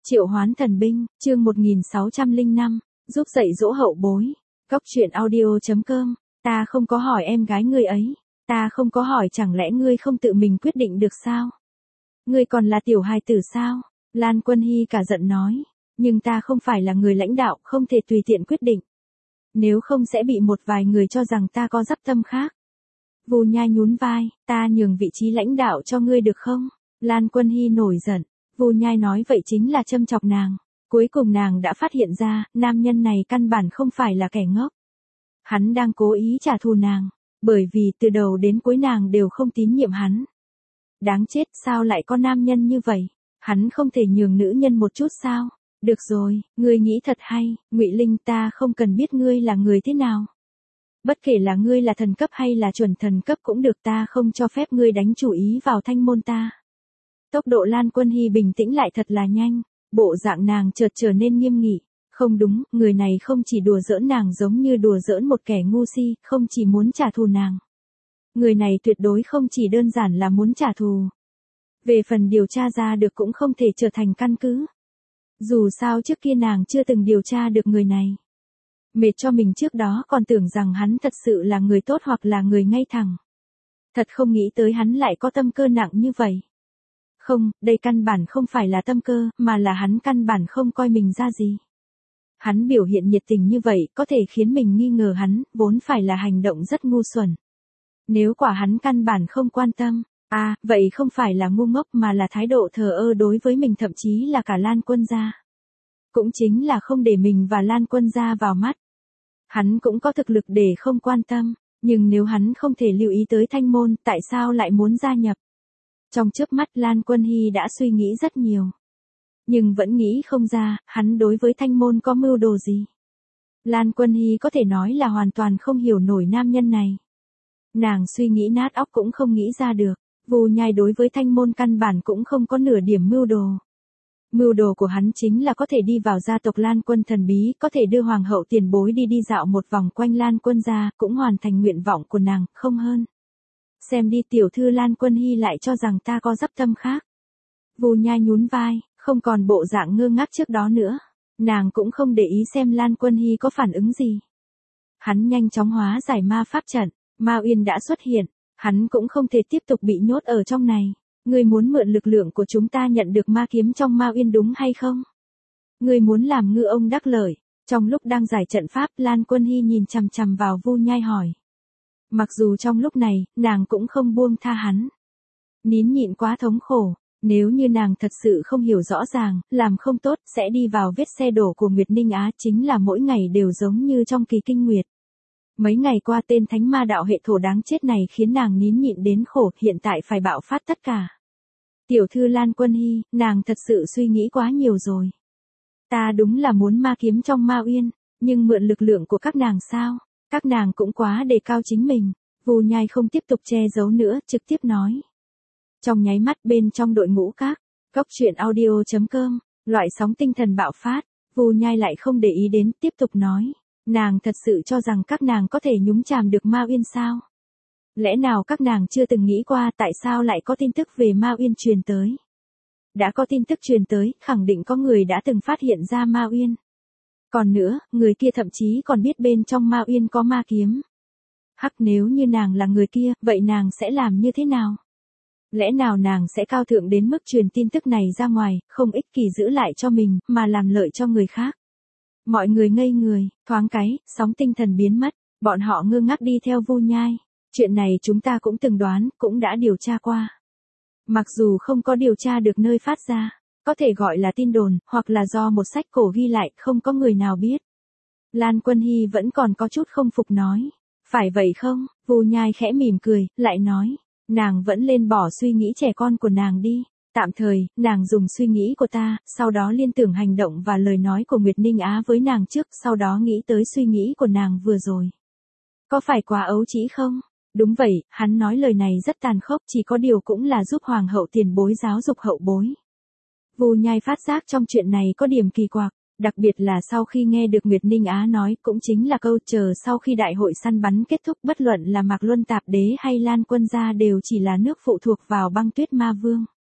Triệu hoán thần binh, chương 1605, giúp dạy dỗ hậu bối. Góc truyện audio.com, ta không có hỏi em gái ngươi ấy, ta không có hỏi chẳng lẽ ngươi không tự mình quyết định được sao? Ngươi còn là tiểu hài tử sao? Lan Quân Hy cả giận nói, nhưng ta không phải là người lãnh đạo, không thể tùy tiện quyết định. Nếu không sẽ bị một vài người cho rằng ta có dắp tâm khác. Vu Nhai nhún vai, ta nhường vị trí lãnh đạo cho ngươi được không? Lan Quân Hy nổi giận. Vu Nhai nói vậy chính là châm chọc nàng. Cuối cùng nàng đã phát hiện ra, nam nhân này căn bản không phải là kẻ ngốc. Hắn đang cố ý trả thù nàng, bởi vì từ đầu đến cuối nàng đều không tín nhiệm hắn. Đáng chết, sao lại có nam nhân như vậy? Hắn không thể nhường nữ nhân một chút sao? Được rồi, ngươi nghĩ thật hay, Ngụy Linh, ta không cần biết ngươi là người thế nào. Bất kể là ngươi là thần cấp hay là chuẩn thần cấp cũng được, ta không cho phép ngươi đánh chủ ý vào thanh môn ta. Tốc độ Lan Quân Hy bình tĩnh lại thật là nhanh, bộ dạng nàng chợt trở nên nghiêm nghị. Không đúng, người này không chỉ đùa giỡn nàng giống như đùa giỡn một kẻ ngu si, không chỉ muốn trả thù nàng. Người này tuyệt đối không chỉ đơn giản là muốn trả thù. Về phần điều tra ra được cũng không thể trở thành căn cứ. Dù sao trước kia nàng chưa từng điều tra được người này. Mệt cho mình trước đó còn tưởng rằng hắn thật sự là người tốt hoặc là người ngay thẳng. Thật không nghĩ tới hắn lại có tâm cơ nặng như vậy. Không, đây căn bản không phải là tâm cơ, mà là hắn căn bản không coi mình ra gì. Hắn biểu hiện nhiệt tình như vậy có thể khiến mình nghi ngờ hắn, vốn phải là hành động rất ngu xuẩn. Nếu quả hắn căn bản không quan tâm, vậy không phải là ngu ngốc mà là thái độ thờ ơ đối với mình, thậm chí là cả Lan Quân gia. Cũng chính là không để mình và Lan Quân gia vào mắt. Hắn cũng có thực lực để không quan tâm, nhưng nếu hắn không thể lưu ý tới thanh môn, tại sao lại muốn gia nhập? Trong chớp mắt Lan Quân Hy đã suy nghĩ rất nhiều. Nhưng vẫn nghĩ không ra, hắn đối với thanh môn có mưu đồ gì. Lan Quân Hy có thể nói là hoàn toàn không hiểu nổi nam nhân này. Nàng suy nghĩ nát óc cũng không nghĩ ra được, Vu Nhai đối với thanh môn căn bản cũng không có nửa điểm mưu đồ. Mưu đồ của hắn chính là có thể đi vào gia tộc Lan Quân thần bí, có thể đưa hoàng hậu tiền bối đi dạo một vòng quanh Lan Quân gia, cũng hoàn thành nguyện vọng của nàng, không hơn. Xem đi, tiểu thư Lan Quân Hy lại cho rằng ta có dắp tâm khác. Vu Nhai nhún vai, không còn bộ dạng ngơ ngác trước đó nữa. Nàng cũng không để ý xem Lan Quân Hy có phản ứng gì. Hắn nhanh chóng hóa giải ma pháp trận, Ma Uyên đã xuất hiện, hắn cũng không thể tiếp tục bị nhốt ở trong này. Ngươi muốn mượn lực lượng của chúng ta nhận được ma kiếm trong Ma Uyên đúng hay không? Ngươi muốn làm ngư ông đắc lợi. Trong lúc đang giải trận pháp, Lan Quân Hy nhìn chằm chằm vào Vu Nhai hỏi. Mặc dù trong lúc này, nàng cũng không buông tha hắn. Nín nhịn quá thống khổ, nếu như nàng thật sự không hiểu rõ ràng, làm không tốt, sẽ đi vào vết xe đổ của Nguyệt Ninh Á, chính là mỗi ngày đều giống như trong kỳ kinh nguyệt. Mấy ngày qua tên thánh ma đạo hệ thổ đáng chết này khiến nàng nín nhịn đến khổ, hiện tại phải bạo phát tất cả. Tiểu thư Lan Quân Hy, nàng thật sự suy nghĩ quá nhiều rồi. Ta đúng là muốn ma kiếm trong Ma Uyên, nhưng mượn lực lượng của các nàng sao? Các nàng cũng quá đề cao chính mình. Vu Nhai không tiếp tục che giấu nữa, trực tiếp nói. Trong nháy mắt bên trong đội ngũ các, góc truyện audio.com, loại sóng tinh thần bạo phát, Vu Nhai lại không để ý đến, tiếp tục nói. Nàng thật sự cho rằng các nàng có thể nhúng chàm được Ma Uyên sao? Lẽ nào các nàng chưa từng nghĩ qua tại sao lại có tin tức về Ma Uyên truyền tới? Đã có tin tức truyền tới, khẳng định có người đã từng phát hiện ra Ma Uyên. Còn nữa, người kia thậm chí còn biết bên trong Ma Uyên có ma kiếm. Hắc, nếu như nàng là người kia, vậy nàng sẽ làm như thế nào? Lẽ nào nàng sẽ cao thượng đến mức truyền tin tức này ra ngoài, không ích kỷ giữ lại cho mình, mà làm lợi cho người khác? Mọi người ngây người, thoáng cái, sóng tinh thần biến mất, bọn họ ngơ ngác đi theo Vu Nhai. Chuyện này chúng ta cũng từng đoán, cũng đã điều tra qua. Mặc dù không có điều tra được nơi phát ra, có thể gọi là tin đồn, hoặc là do một sách cổ ghi lại, không có người nào biết. Lan Quân Hy vẫn còn có chút không phục nói. Phải vậy không? Vu Nhai khẽ mỉm cười, lại nói. Nàng vẫn lên bỏ suy nghĩ trẻ con của nàng đi. Tạm thời, nàng dùng suy nghĩ của ta, sau đó liên tưởng hành động và lời nói của Nguyệt Ninh Á với nàng trước, sau đó nghĩ tới suy nghĩ của nàng vừa rồi. Có phải quá ấu trĩ không? Đúng vậy, hắn nói lời này rất tàn khốc, chỉ có điều cũng là giúp hoàng hậu tiền bối giáo dục hậu bối. Vu Nhai phát giác trong chuyện này có điểm kỳ quặc, đặc biệt là sau khi nghe được Nguyệt Ninh Á nói, cũng chính là câu chờ sau khi đại hội săn bắn kết thúc, bất luận là Mạc Luân Tạp Đế hay Lan Quân gia đều chỉ là nước phụ thuộc vào Băng Tuyết Ma Vương.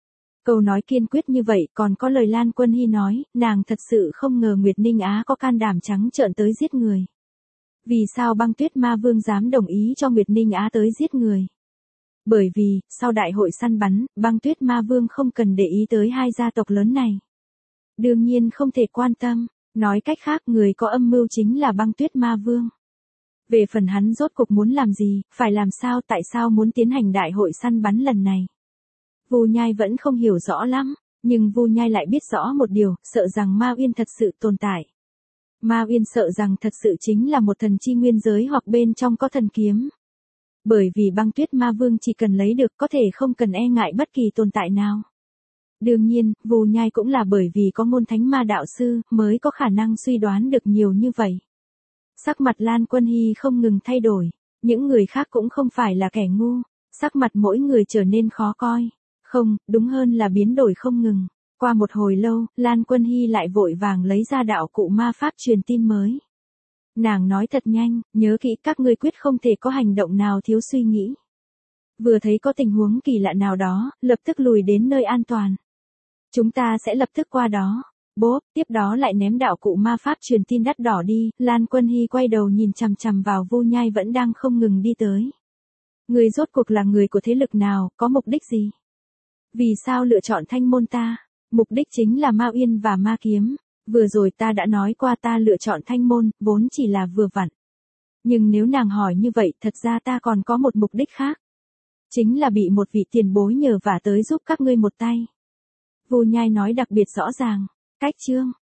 Câu nói kiên quyết như vậy còn có lời Lan Quân Hy nói, nàng thật sự không ngờ Nguyệt Ninh Á có can đảm trắng trợn tới giết người. Vì sao Băng Tuyết Ma Vương dám đồng ý cho Nguyệt Ninh Á tới giết người? Bởi vì, sau đại hội săn bắn, Băng Tuyết Ma Vương không cần để ý tới hai gia tộc lớn này. Đương nhiên không thể quan tâm, nói cách khác người có âm mưu chính là Băng Tuyết Ma Vương. Về phần hắn rốt cuộc muốn làm gì, phải làm sao, tại sao muốn tiến hành đại hội săn bắn lần này? Vu Nhai vẫn không hiểu rõ lắm, nhưng Vu Nhai lại biết rõ một điều, sợ rằng Ma Uyên thật sự tồn tại. Ma Uyên sợ rằng thật sự chính là một thần chi nguyên giới hoặc bên trong có thần kiếm. Bởi vì Băng Tuyết Ma Vương chỉ cần lấy được có thể không cần e ngại bất kỳ tồn tại nào. Đương nhiên, Vu Nhai cũng là bởi vì có ngôn thánh ma đạo sư mới có khả năng suy đoán được nhiều như vậy. Sắc mặt Lan Quân Hy không ngừng thay đổi, những người khác cũng không phải là kẻ ngu, sắc mặt mỗi người trở nên khó coi. Không, đúng hơn là biến đổi không ngừng. Qua một hồi lâu, Lan Quân Hy lại vội vàng lấy ra đạo cụ ma pháp truyền tin mới. Nàng nói thật nhanh, nhớ kỹ các ngươi quyết không thể có hành động nào thiếu suy nghĩ. Vừa thấy có tình huống kỳ lạ nào đó, lập tức lùi đến nơi an toàn. Chúng ta sẽ lập tức qua đó. Bốp, tiếp đó lại ném đạo cụ ma pháp truyền tin đắt đỏ đi. Lan Quân Hy quay đầu nhìn chằm chằm vào Vu Nhai vẫn đang không ngừng đi tới. Người rốt cuộc là người của thế lực nào, có mục đích gì? Vì sao lựa chọn Thanh Môn ta? Mục đích chính là Ma Uyên và Ma Kiếm. Vừa rồi ta đã nói qua ta lựa chọn Thanh Môn, vốn chỉ là vừa vặn. Nhưng nếu nàng hỏi như vậy, thật ra ta còn có một mục đích khác. Chính là bị một vị tiền bối nhờ vả tới giúp các ngươi một tay. Vu Nhai nói đặc biệt rõ ràng. Cách chương